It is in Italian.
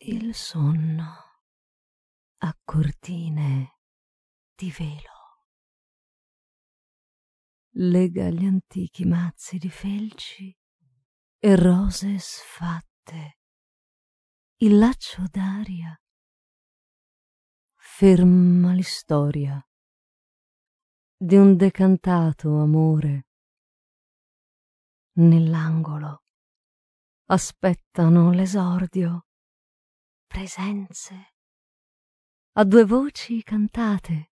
Il sonno a cortine di velo lega gli antichi mazzi di felci e rose sfatte. Il laccio d'aria ferma l'istoria di un decantato amore. Nell'angolo aspettano l'esordio presenze a due voci cantate